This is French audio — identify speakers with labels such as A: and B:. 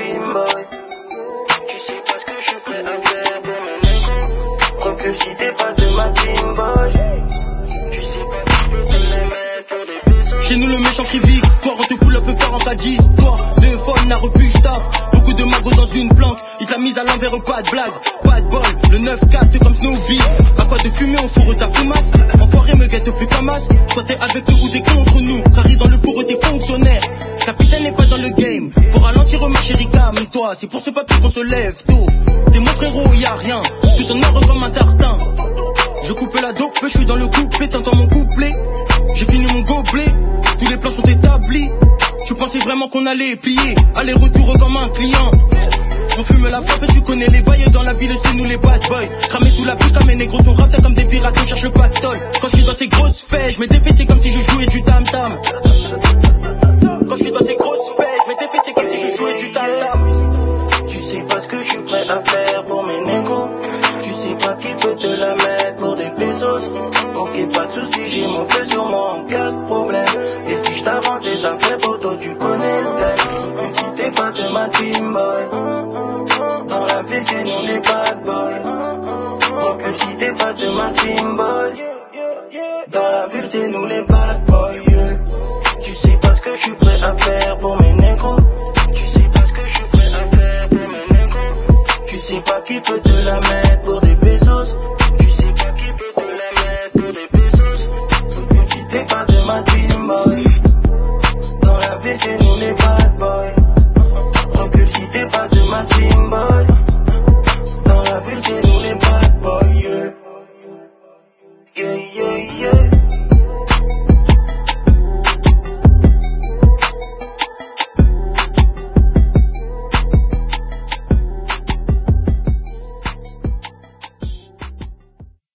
A: team boy. Tu sais pas ce que je suis prêt à faire pour mes négros. Recule si t'es pas de ma team boy. Tu sais pas que je peux te les mettre pour des vaisseaux.
B: Chez nous le méchant qui vit, toi on te coule un peu fort en ta histoire. Deux fois n'a repu taf, beaucoup de magos dans une planque. Il t'a mise à l'envers, pas de blague, pas de bol. Le 9-4 comme Snoopy, à quoi de fumer on fourre ta fumasse. Enfoiré me guette plus qu'un masque. Soit t'es avec nous ou t'es contre nous, Carré dans le four t'es fonctionnaire. Capitaine n'est pas dans le game, faut ralentir ma chérie calme-toi. C'est pour ce papier qu'on se lève tôt. T'es mon frérot, y a rien, tout en or comme un tartin. Je coupe la dope, je suis dans le couplet, t'entends mon couplet. J'ai fini mon gobelet, tous les plans sont établis. Tu pensais vraiment qu'on allait plier, aller-retour comme un client. On fume la frappe et tu connais les bails dans la ville, c'est nous les bad boys. Cramé sous la bouche comme mes négros sont raptés comme des pirates, on cherche le pactole. Quand je suis dans ces grosses fêtes, je mets des fessées comme si je jouais du tam-tam. Quand je suis dans ces grosses fêtes, je mets des fessées comme si je jouais du tam-tam.